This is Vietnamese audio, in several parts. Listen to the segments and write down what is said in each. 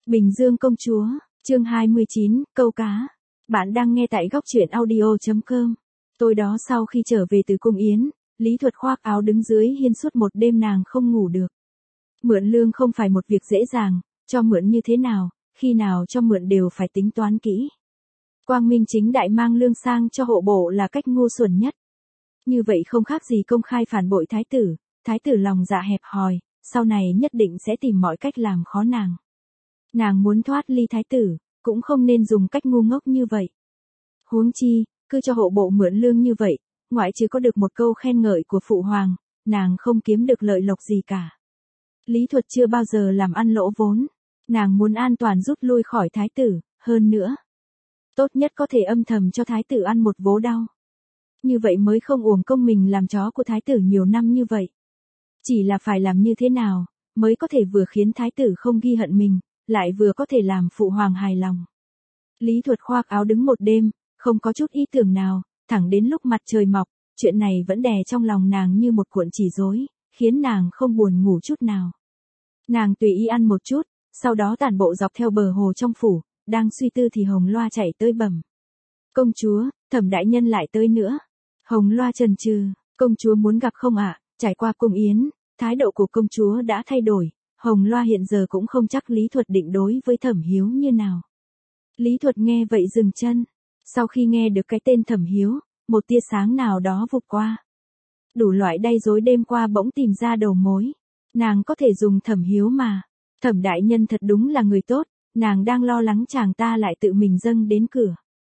Bình Dương công chúa, chương 29, câu cá. Bạn đang nghe tại góc truyện audio.com. Tối đó sau khi trở về từ cung yến, Lý Thuật khoác áo đứng dưới hiên suốt một đêm nàng không ngủ được. Mượn lương không phải một việc dễ dàng, cho mượn như thế nào, khi nào cho mượn đều phải tính toán kỹ. Quang minh chính đại mang lương sang cho hộ bộ là cách ngu xuẩn nhất. Như vậy không khác gì công khai phản bội thái tử lòng dạ hẹp hòi, sau này nhất định sẽ tìm mọi cách làm khó nàng. Nàng muốn thoát ly thái tử, cũng không nên dùng cách ngu ngốc như vậy. Huống chi, cứ cho hộ bộ mượn lương như vậy, ngoại trừ có được một câu khen ngợi của phụ hoàng, nàng không kiếm được lợi lộc gì cả. Lý Thuật chưa bao giờ làm ăn lỗ vốn, nàng muốn an toàn rút lui khỏi thái tử, hơn nữa. Tốt nhất có thể âm thầm cho thái tử ăn một vố đau. Như vậy mới không uổng công mình làm chó của thái tử nhiều năm như vậy. Chỉ là phải làm như thế nào, mới có thể vừa khiến thái tử không ghi hận mình, lại vừa có thể làm phụ hoàng hài lòng. Lý Thuật khoác áo đứng một đêm, không có chút ý tưởng nào, thẳng đến lúc mặt trời mọc, chuyện này vẫn đè trong lòng nàng như một cuộn chỉ rối, khiến nàng không buồn ngủ chút nào. Nàng tùy ý ăn một chút, sau đó tản bộ dọc theo bờ hồ trong phủ, đang suy tư thì Hồng Loa chạy tới bẩm. Công chúa, Thẩm đại nhân lại tới nữa. Hồng Loa chần chừ, công chúa muốn gặp không ạ? Trải qua cung yến, thái độ của công chúa đã thay đổi, Hồng Loa hiện giờ cũng không chắc Lý Thuật định đối với Thẩm Hiếu như nào. Lý Thuật nghe vậy dừng chân, sau khi nghe được cái tên Thẩm Hiếu, một tia sáng nào đó vụt qua. Đủ loại đay rối đêm qua bỗng tìm ra đầu mối, nàng có thể dùng Thẩm Hiếu mà. Thẩm đại nhân thật đúng là người tốt, nàng đang lo lắng chàng ta lại tự mình dâng đến cửa.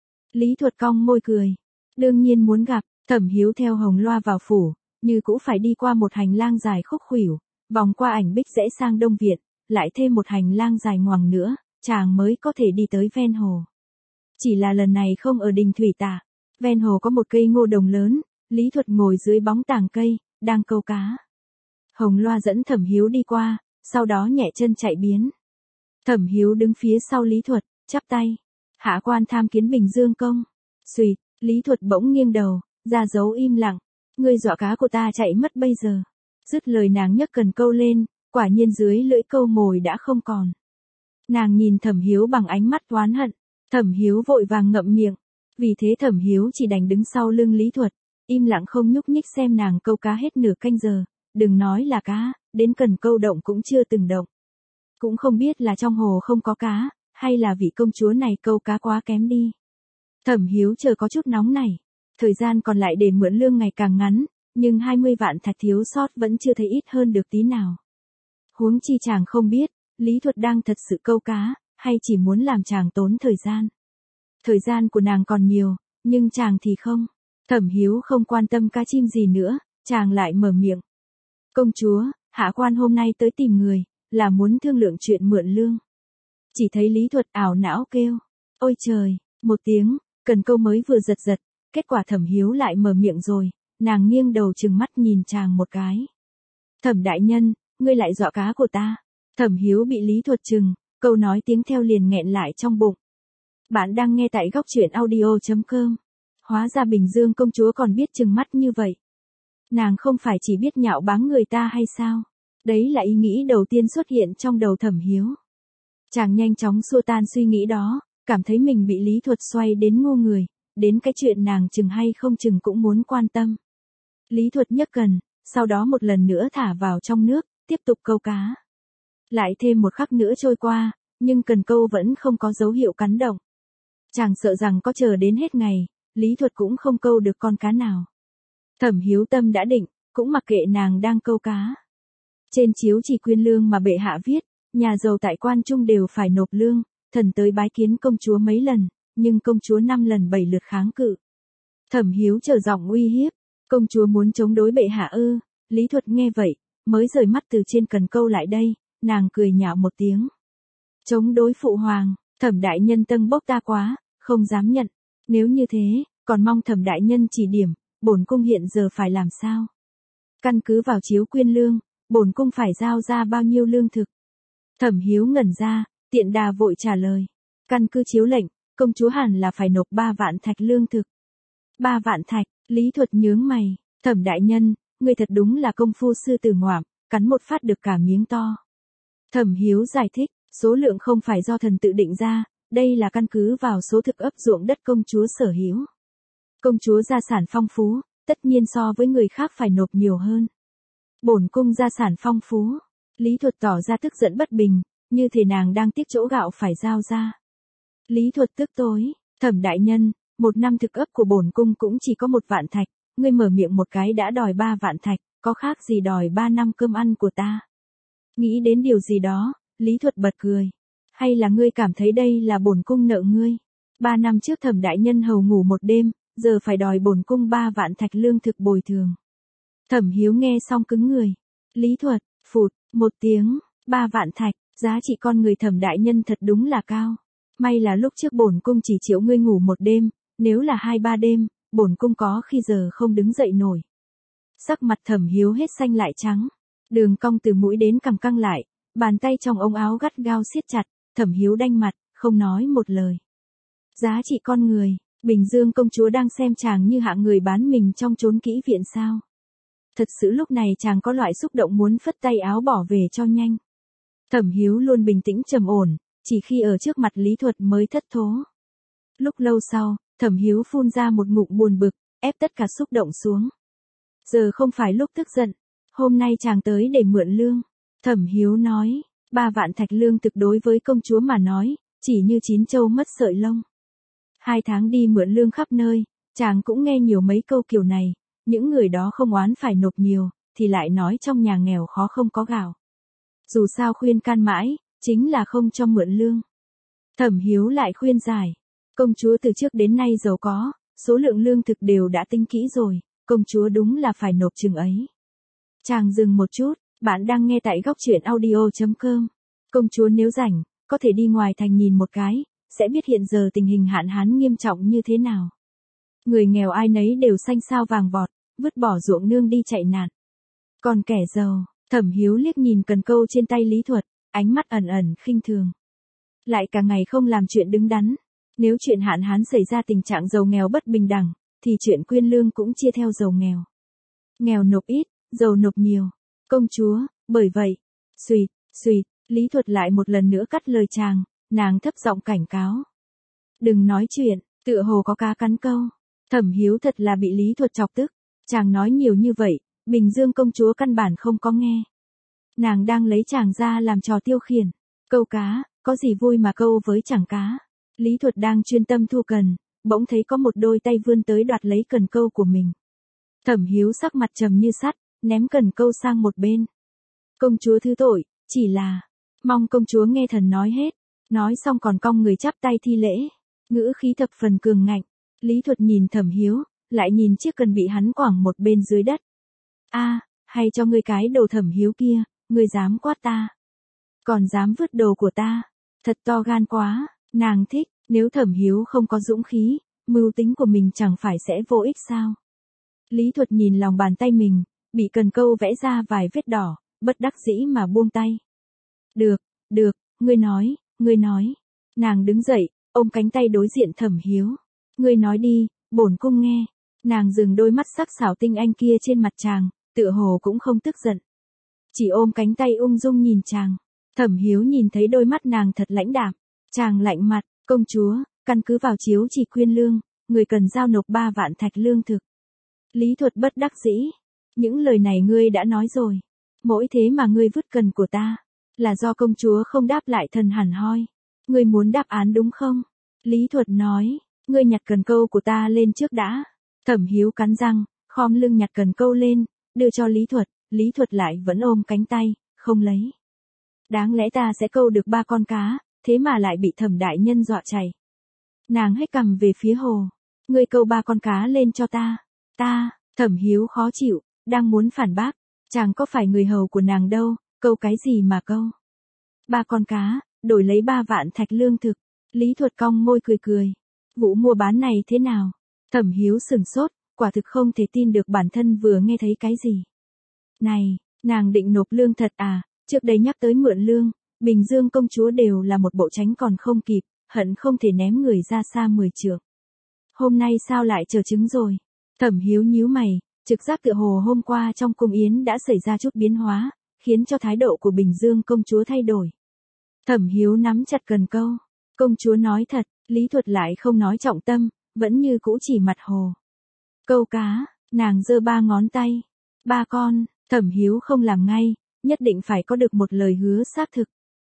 Lý Thuật cong môi cười, đương nhiên muốn gặp. Thẩm Hiếu theo Hồng Loa vào phủ, như cũ phải đi qua một hành lang dài khúc khuỷu, vòng qua ảnh bích rẽ sang đông viện, lại thêm một hành lang dài ngoằng nữa, chàng mới có thể đi tới ven hồ. Chỉ là lần này không ở đình thủy tạ, ven hồ có một cây ngô đồng lớn, Lý Thuật ngồi dưới bóng tàng cây, đang câu cá. Hồng Loa dẫn Thẩm Hiếu đi qua, sau đó nhẹ chân chạy biến. Thẩm Hiếu đứng phía sau Lý Thuật, chắp tay. Hạ quan tham kiến Bình Dương công. Xùyệt, Lý Thuật bỗng nghiêng đầu, ra dấu im lặng. Ngươi dọa cá của ta chạy mất bây giờ. Dứt lời nàng nhấc cần câu lên, quả nhiên dưới lưỡi câu mồi đã không còn. Nàng nhìn Thẩm Hiếu bằng ánh mắt oán hận. Thẩm Hiếu vội vàng ngậm miệng. Vì thế Thẩm Hiếu chỉ đành đứng sau lưng Lý Thuật, im lặng không nhúc nhích xem nàng câu cá hết nửa canh giờ. Đừng nói là cá, đến cần câu động cũng chưa từng động. Cũng không biết là trong hồ không có cá, hay là vị công chúa này câu cá quá kém đi. Thẩm Hiếu chờ có chút nóng này. Thời gian còn lại để mượn lương ngày càng ngắn, nhưng 20 vạn thạch thiếu sót vẫn chưa thấy ít hơn được tí nào. Huống chi chàng không biết, Lý Thuật đang thật sự câu cá, hay chỉ muốn làm chàng tốn thời gian. Thời gian của nàng còn nhiều, nhưng chàng thì không. Thẩm Hiếu không quan tâm cá chim gì nữa, chàng lại mở miệng. Công chúa, hạ quan hôm nay tới tìm người, là muốn thương lượng chuyện mượn lương. Chỉ thấy Lý Thuật ảo não kêu. Ôi trời, một tiếng, cần câu mới vừa giật giật. Kết quả Thẩm Hiếu lại mở miệng rồi, nàng nghiêng đầu trừng mắt nhìn chàng một cái. Thẩm đại nhân, ngươi lại dọa cá của ta. Thẩm Hiếu bị Lý Thuật trừng, câu nói tiếng theo liền nghẹn lại trong bụng. Bạn đang nghe tại góc truyện audio.com. Hóa ra Bình Dương công chúa còn biết trừng mắt như vậy. Nàng không phải chỉ biết nhạo báng người ta hay sao? Đấy là ý nghĩ đầu tiên xuất hiện trong đầu Thẩm Hiếu. Chàng nhanh chóng xua tan suy nghĩ đó, cảm thấy mình bị Lý Thuật xoay đến ngu người. Đến cái chuyện nàng chừng hay không chừng cũng muốn quan tâm. Lý Thuật nhấc cần, sau đó một lần nữa thả vào trong nước, tiếp tục câu cá. Lại thêm một khắc nữa trôi qua, nhưng cần câu vẫn không có dấu hiệu cắn động. Chàng sợ rằng có chờ đến hết ngày, Lý Thuật cũng không câu được con cá nào. Thẩm Hiếu tâm đã định, cũng mặc kệ nàng đang câu cá. Trên chiếu chỉ quyên lương mà bệ hạ viết, nhà giàu tại quan trung đều phải nộp lương, thần tới bái kiến công chúa mấy lần. Nhưng công chúa 5 lần 7 lượt kháng cự. Thẩm Hiếu trở giọng uy hiếp, công chúa muốn chống đối bệ hạ ư? Lý Thuật nghe vậy, mới rời mắt từ trên cần câu lại đây, nàng cười nhạo một tiếng. Chống đối phụ hoàng, Thẩm đại nhân tâng bốc ta quá, không dám nhận. Nếu như thế, còn mong Thẩm đại nhân chỉ điểm, bổn cung hiện giờ phải làm sao? Căn cứ vào chiếu quyên lương, bổn cung phải giao ra bao nhiêu lương thực? Thẩm Hiếu ngẩn ra, tiện đà vội trả lời. Căn cứ chiếu lệnh, công chúa hẳn là phải nộp 3 vạn thạch lương thực. 3 vạn thạch, Lý Thuật nhướng mày, Thẩm đại nhân, ngươi thật đúng là công phu sư tử ngoạm, cắn một phát được cả miếng to. Thẩm Hiếu giải thích, Số lượng không phải do thần tự định ra, đây là căn cứ vào số thực ấp ruộng đất công chúa sở hữu. Công chúa gia sản phong phú, tất nhiên so với người khác phải nộp nhiều hơn. Bổn cung gia sản phong phú. Lý Thuật tỏ ra tức giận bất bình, như thể nàng đang tiếc chỗ gạo phải giao ra. Lý Thuật tức tối, Thẩm đại nhân, 1 năm thực ấp của bổn cung cũng chỉ có 1 vạn thạch, ngươi mở miệng một cái đã đòi 3 vạn thạch, có khác gì đòi 3 năm cơm ăn của ta. Nghĩ đến điều gì đó, Lý Thuật bật cười. Hay là ngươi cảm thấy đây là bổn cung nợ ngươi? 3 năm trước Thẩm đại nhân hầu ngủ 1 đêm, giờ phải đòi bổn cung 3 vạn thạch lương thực bồi thường. Thẩm Hiếu nghe xong cứng người. Lý Thuật, phụt, 1 tiếng, 3 vạn thạch, giá trị con người Thẩm đại nhân thật đúng là cao. May là lúc trước bổn cung chỉ chịu ngươi ngủ 1 đêm, nếu là 2-3 đêm, bổn cung có khi giờ không đứng dậy nổi. Sắc mặt Thẩm Hiếu hết xanh lại trắng, đường cong từ mũi đến cằm căng lại, bàn tay trong ống áo gắt gao siết chặt, Thẩm Hiếu đanh mặt, không nói một lời. Giá trị con người, Bình Dương công chúa đang xem chàng như hạng người bán mình trong chốn kỹ viện sao? Thật sự lúc này chàng có loại xúc động muốn phất tay áo bỏ về cho nhanh. Thẩm Hiếu luôn bình tĩnh trầm ổn, chỉ khi ở trước mặt Lý Thuật mới thất thố. Lúc lâu sau, Thẩm Hiếu phun ra một ngụm buồn bực, ép tất cả xúc động xuống. Giờ không phải lúc tức giận, hôm nay chàng tới để mượn lương. Thẩm Hiếu nói, 3 vạn thạch lương thực đối với công chúa mà nói, chỉ như 9 trâu mất sợi lông. 2 tháng đi mượn lương khắp nơi, chàng cũng nghe nhiều mấy câu kiểu này, những người đó không oán phải nộp nhiều, thì lại nói trong nhà nghèo khó không có gạo. Dù sao khuyên can mãi, chính là không cho mượn lương. Thẩm Hiếu lại khuyên giải, công chúa từ trước đến nay giàu có, số lượng lương thực đều đã tính kỹ rồi, công chúa đúng là phải nộp chừng ấy. Chàng dừng một chút, bạn đang nghe tại góc truyện audio.com. Công chúa nếu rảnh, có thể đi ngoài thành nhìn một cái, sẽ biết hiện giờ tình hình hạn hán nghiêm trọng như thế nào. Người nghèo ai nấy đều xanh xao vàng vọt, vứt bỏ ruộng nương đi chạy nạn. Còn kẻ giàu, Thẩm Hiếu liếc nhìn cần câu trên tay Lý Thuật, ánh mắt ẩn ẩn khinh thường. Lại cả ngày không làm chuyện đứng đắn. Nếu chuyện hạn hán xảy ra tình trạng giàu nghèo bất bình đẳng, thì chuyện quyên lương cũng chia theo giàu nghèo. Nghèo nộp ít, giàu nộp nhiều. Công chúa, bởi vậy, suýt, Lý Thuật lại một lần nữa cắt lời chàng, nàng thấp giọng cảnh cáo. Đừng nói chuyện, tựa hồ có cá cắn câu. Thẩm Hiếu thật là bị Lý Thuật chọc tức, chàng nói nhiều như vậy, Bình Dương công chúa căn bản không có nghe. Nàng đang lấy chàng ra làm trò tiêu khiển. Câu cá, có gì vui mà câu với chẳng cá. Lý Thuật đang chuyên tâm thu cần, bỗng thấy có một đôi tay vươn tới đoạt lấy cần câu của mình. Thẩm Hiếu sắc mặt trầm như sắt, ném cần câu sang một bên. Công chúa thứ tội, chỉ là, mong công chúa nghe thần nói hết. Nói xong còn cong người chắp tay thi lễ, ngữ khí thập phần cường ngạnh. Lý Thuật nhìn Thẩm Hiếu, lại nhìn chiếc cần bị hắn quẳng một bên dưới đất. Hay cho ngươi cái đồ Thẩm Hiếu kia, ngươi dám quát ta. Còn dám vứt đồ của ta, thật to gan quá, nàng thích, nếu Thẩm Hiếu không có dũng khí, mưu tính của mình chẳng phải sẽ vô ích sao. Lý Thuật nhìn lòng bàn tay mình, bị cần câu vẽ ra vài vết đỏ, bất đắc dĩ mà buông tay. Được, ngươi nói. Nàng đứng dậy, ôm cánh tay đối diện Thẩm Hiếu. Ngươi nói đi, bổn cung nghe. Nàng dừng đôi mắt sắc sảo tinh anh kia trên mặt chàng, tựa hồ cũng không tức giận. Chỉ ôm cánh tay ung dung nhìn chàng. Thẩm Hiếu nhìn thấy đôi mắt nàng thật lãnh đạm. Chàng lạnh mặt, công chúa, căn cứ vào chiếu chỉ quyên lương, người cần giao nộp 3 vạn thạch lương thực. Lý Thuật bất đắc dĩ. Những lời này ngươi đã nói rồi. Mỗi thế mà ngươi vứt cần của ta, là do công chúa không đáp lại thần hẳn hoi. Ngươi muốn đáp án đúng không? Lý Thuật nói, ngươi nhặt cần câu của ta lên trước đã. Thẩm Hiếu cắn răng, khom lưng nhặt cần câu lên, đưa cho Lý Thuật lại vẫn ôm cánh tay, không lấy. Đáng lẽ ta sẽ câu được 3 con cá, thế mà lại bị Thẩm đại nhân dọa chạy. Nàng hét cằm về phía hồ, ngươi câu 3 con cá lên cho ta. Thẩm Hiếu khó chịu, đang muốn phản bác, chàng có phải người hầu của nàng đâu, câu cái gì mà câu. 3 con cá, đổi lấy 3 vạn thạch lương thực. Lý Thuật cong môi cười. Vụ mua bán này thế nào? Thẩm Hiếu sửng sốt, quả thực không thể tin được bản thân vừa nghe thấy cái gì. Này, nàng định nộp lương thật à? Trước đây nhắc tới mượn lương, Bình Dương công chúa đều là một bộ tránh còn không kịp, hận không thể ném người ra xa 10 trượng. Hôm nay sao lại chờ chứng rồi? Thẩm Hiếu nhíu mày, trực giác tựa hồ hôm qua trong cung yến đã xảy ra chút biến hóa, khiến cho thái độ của Bình Dương công chúa thay đổi. Thẩm Hiếu nắm chặt cần câu. Công chúa nói thật, Lý Thuật lại không nói trọng tâm, vẫn như cũ chỉ mặt hồ. Câu cá, nàng giơ 3 ngón tay. 3 con, Thẩm Hiếu không làm ngay, nhất định phải có được một lời hứa xác thực.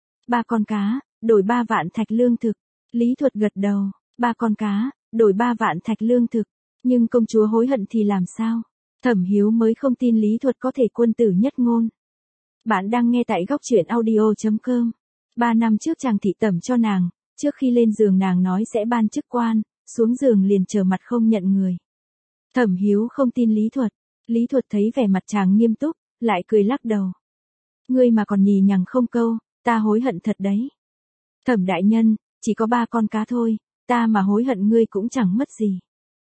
3 con cá, đổi 3 vạn thạch lương thực. Lý Thuật gật đầu, 3 con cá, đổi 3 vạn thạch lương thực. Nhưng công chúa hối hận thì làm sao? Thẩm Hiếu mới không tin Lý Thuật có thể quân tử nhất ngôn. Bạn đang nghe tại góc truyện audio.com. 3 năm trước chàng thị tẩm cho nàng, trước khi lên giường nàng nói sẽ ban chức quan, xuống giường liền trở mặt không nhận người. Thẩm Hiếu không tin Lý Thuật. Lý Thuật thấy vẻ mặt chàng nghiêm túc, lại cười lắc đầu. Ngươi mà còn nhì nhằng không câu, ta hối hận thật đấy. Thẩm đại nhân, chỉ có 3 con cá thôi, ta mà hối hận ngươi cũng chẳng mất gì.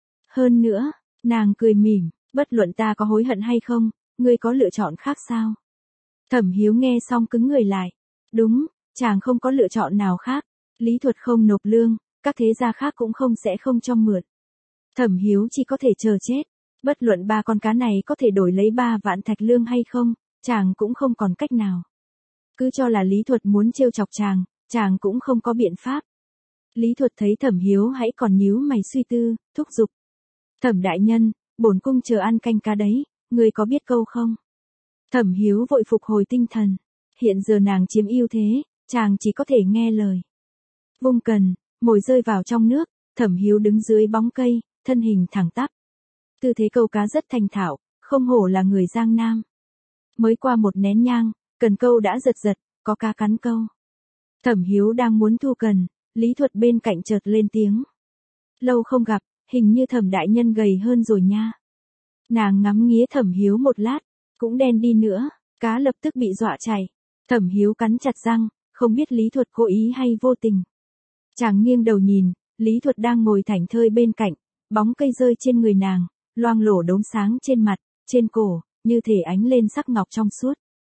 Hơn nữa, nàng cười mỉm, bất luận ta có hối hận hay không, ngươi có lựa chọn khác sao? Thẩm Hiếu nghe xong cứng người lại. Đúng, chàng không có lựa chọn nào khác. Lý Thuật không nộp lương, các thế gia khác cũng sẽ không cho mượn. Thẩm Hiếu chỉ có thể chờ chết. Bất luận 3 con cá này có thể đổi lấy 3 vạn thạch lương hay không, chàng cũng không còn cách nào. Cứ cho là Lý Thuật muốn trêu chọc chàng cũng không có biện pháp. Lý Thuật thấy Thẩm Hiếu hãy còn nhíu mày suy tư, thúc giục. Thẩm đại nhân, bổn cung chờ ăn canh cá đấy, ngươi có biết câu không? Thẩm Hiếu vội phục hồi tinh thần. Hiện giờ nàng chiếm ưu thế, chàng chỉ có thể nghe lời. Vung cần, mồi rơi vào trong nước, Thẩm Hiếu đứng dưới bóng cây, thân hình thẳng tắp. Tư thế câu cá rất thành thạo, không hổ là người Giang Nam. Mới qua một nén nhang, cần câu đã giật giật, có cá cắn câu. Thẩm Hiếu đang muốn thu cần, Lý Thuật bên cạnh chợt lên tiếng. Lâu không gặp, hình như Thẩm đại nhân gầy hơn rồi nha. Nàng ngắm nghía Thẩm Hiếu một lát, cũng đen đi nữa, cá lập tức bị dọa chạy. Thẩm Hiếu cắn chặt răng, không biết Lý Thuật cố ý hay vô tình. Chàng nghiêng đầu nhìn, Lý Thuật đang ngồi thảnh thơi bên cạnh, bóng cây rơi trên người nàng, loang lổ đốm sáng trên mặt, trên cổ, như thể ánh lên sắc ngọc trong suốt.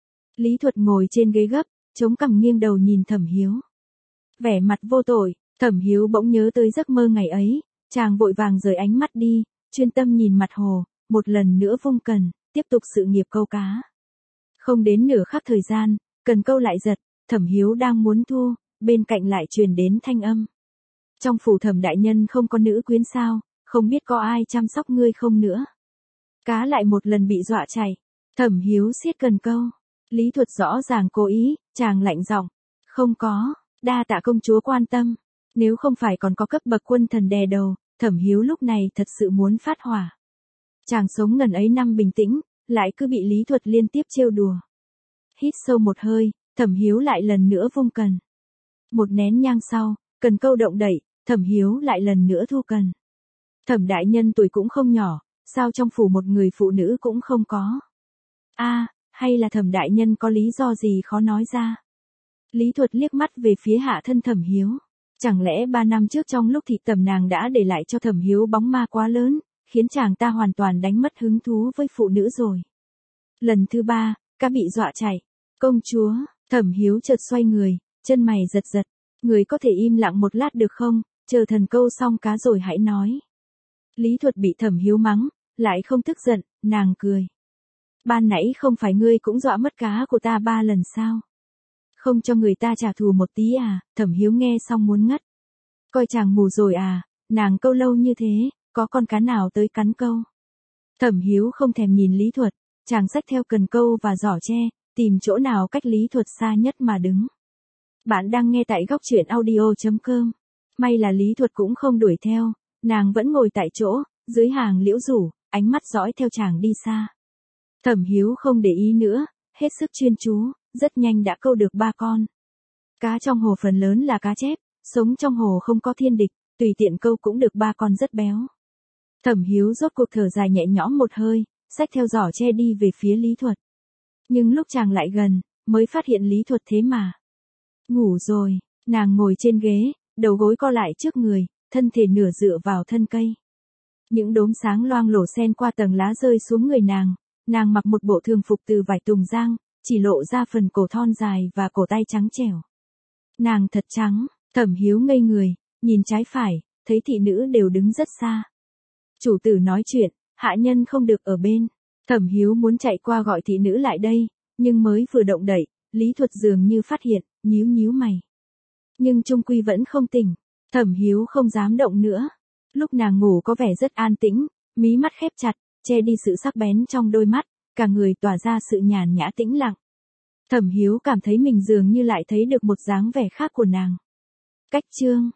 Lý Thuật ngồi trên ghế gấp, chống cằm nghiêng đầu nhìn Thẩm Hiếu. Vẻ mặt vô tội, Thẩm Hiếu bỗng nhớ tới giấc mơ ngày ấy, chàng vội vàng rời ánh mắt đi, chuyên tâm nhìn mặt hồ, một lần nữa vung cần, tiếp tục sự nghiệp câu cá. Không đến nửa khắc thời gian, cần câu lại giật, Thẩm Hiếu đang muốn thu, bên cạnh lại truyền đến thanh âm. Trong phủ Thẩm đại nhân không có nữ quyến sao, không biết có ai chăm sóc ngươi không nữa. Cá lại một lần bị dọa chạy. Thẩm Hiếu siết cần câu. Lý Thuật rõ ràng cố ý, chàng lạnh giọng. Không có, đa tạ công chúa quan tâm. Nếu không phải còn có cấp bậc quân thần đè đầu, Thẩm Hiếu lúc này thật sự muốn phát hỏa. Chàng sống ngần ấy năm bình tĩnh, lại cứ bị Lý Thuật liên tiếp trêu đùa. Hít sâu một hơi, Thẩm Hiếu lại lần nữa vung cần. Một nén nhang sau, cần câu động đẩy, Thẩm Hiếu lại lần nữa thu cần. Thẩm đại nhân tuổi cũng không nhỏ, sao trong phủ một người phụ nữ cũng không có? Hay là Thẩm đại nhân có lý do gì khó nói ra? Lý Thuật liếc mắt về phía hạ thân Thẩm Hiếu. Chẳng lẽ 3 năm trước trong lúc thị tẩm nàng đã để lại cho Thẩm Hiếu bóng ma quá lớn, khiến chàng ta hoàn toàn đánh mất hứng thú với phụ nữ rồi. Lần thứ 3, cá bị dọa chạy. Công chúa, Thẩm Hiếu chợt xoay người, chân mày giật giật. Người có thể im lặng một lát được không, chờ thần câu xong cá rồi hãy nói. Lý Thuật bị Thẩm Hiếu mắng, lại không tức giận, nàng cười. Ban nãy không phải ngươi cũng dọa mất cá của ta 3 lần sao? Không cho người ta trả thù một tí à? Thẩm Hiếu nghe xong muốn ngất. Coi chàng mù rồi à, nàng câu lâu như thế, có con cá nào tới cắn câu? Thẩm Hiếu không thèm nhìn Lý Thuật, chàng xách theo cần câu và giỏ tre, tìm chỗ nào cách Lý Thuật xa nhất mà đứng. Bạn đang nghe tại góc truyện audio.com. May là Lý Thuật cũng không đuổi theo, nàng vẫn ngồi tại chỗ, dưới hàng liễu rủ, ánh mắt dõi theo chàng đi xa. Thẩm Hiếu không để ý nữa, hết sức chuyên chú, rất nhanh đã câu được 3 con. Cá trong hồ phần lớn là cá chép, sống trong hồ không có thiên địch, tùy tiện câu cũng được 3 con rất béo. Thẩm Hiếu rốt cuộc thở dài nhẹ nhõm một hơi, xách theo giỏ tre đi về phía Lý Thuật. Nhưng lúc chàng lại gần, mới phát hiện Lý Thuật thế mà ngủ rồi, nàng ngồi trên ghế, đầu gối co lại trước người, thân thể nửa dựa vào thân cây. Những đốm sáng loang lổ xen qua tầng lá rơi xuống người nàng mặc một bộ thường phục từ vải tùng giang, chỉ lộ ra phần cổ thon dài và cổ tay trắng trẻo. Nàng thật trắng, Thẩm Hiếu ngây người, nhìn trái phải, thấy thị nữ đều đứng rất xa. Chủ tử nói chuyện, hạ nhân không được ở bên. Thẩm Hiếu muốn chạy qua gọi thị nữ lại đây, nhưng mới vừa động đậy, Lý Thuật dường như phát hiện, nhíu nhíu mày. Nhưng chung quy vẫn không tỉnh. Thẩm Hiếu không dám động nữa. Lúc nàng ngủ có vẻ rất an tĩnh, mí mắt khép chặt, che đi sự sắc bén trong đôi mắt, cả người tỏa ra sự nhàn nhã tĩnh lặng. Thẩm Hiếu cảm thấy mình dường như lại thấy được một dáng vẻ khác của nàng. Cách chương